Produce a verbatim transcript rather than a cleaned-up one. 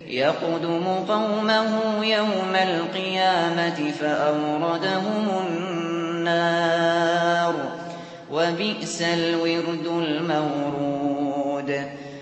يقدم قومه يوم القيامة فأوردهم النار وبئس الورد المورود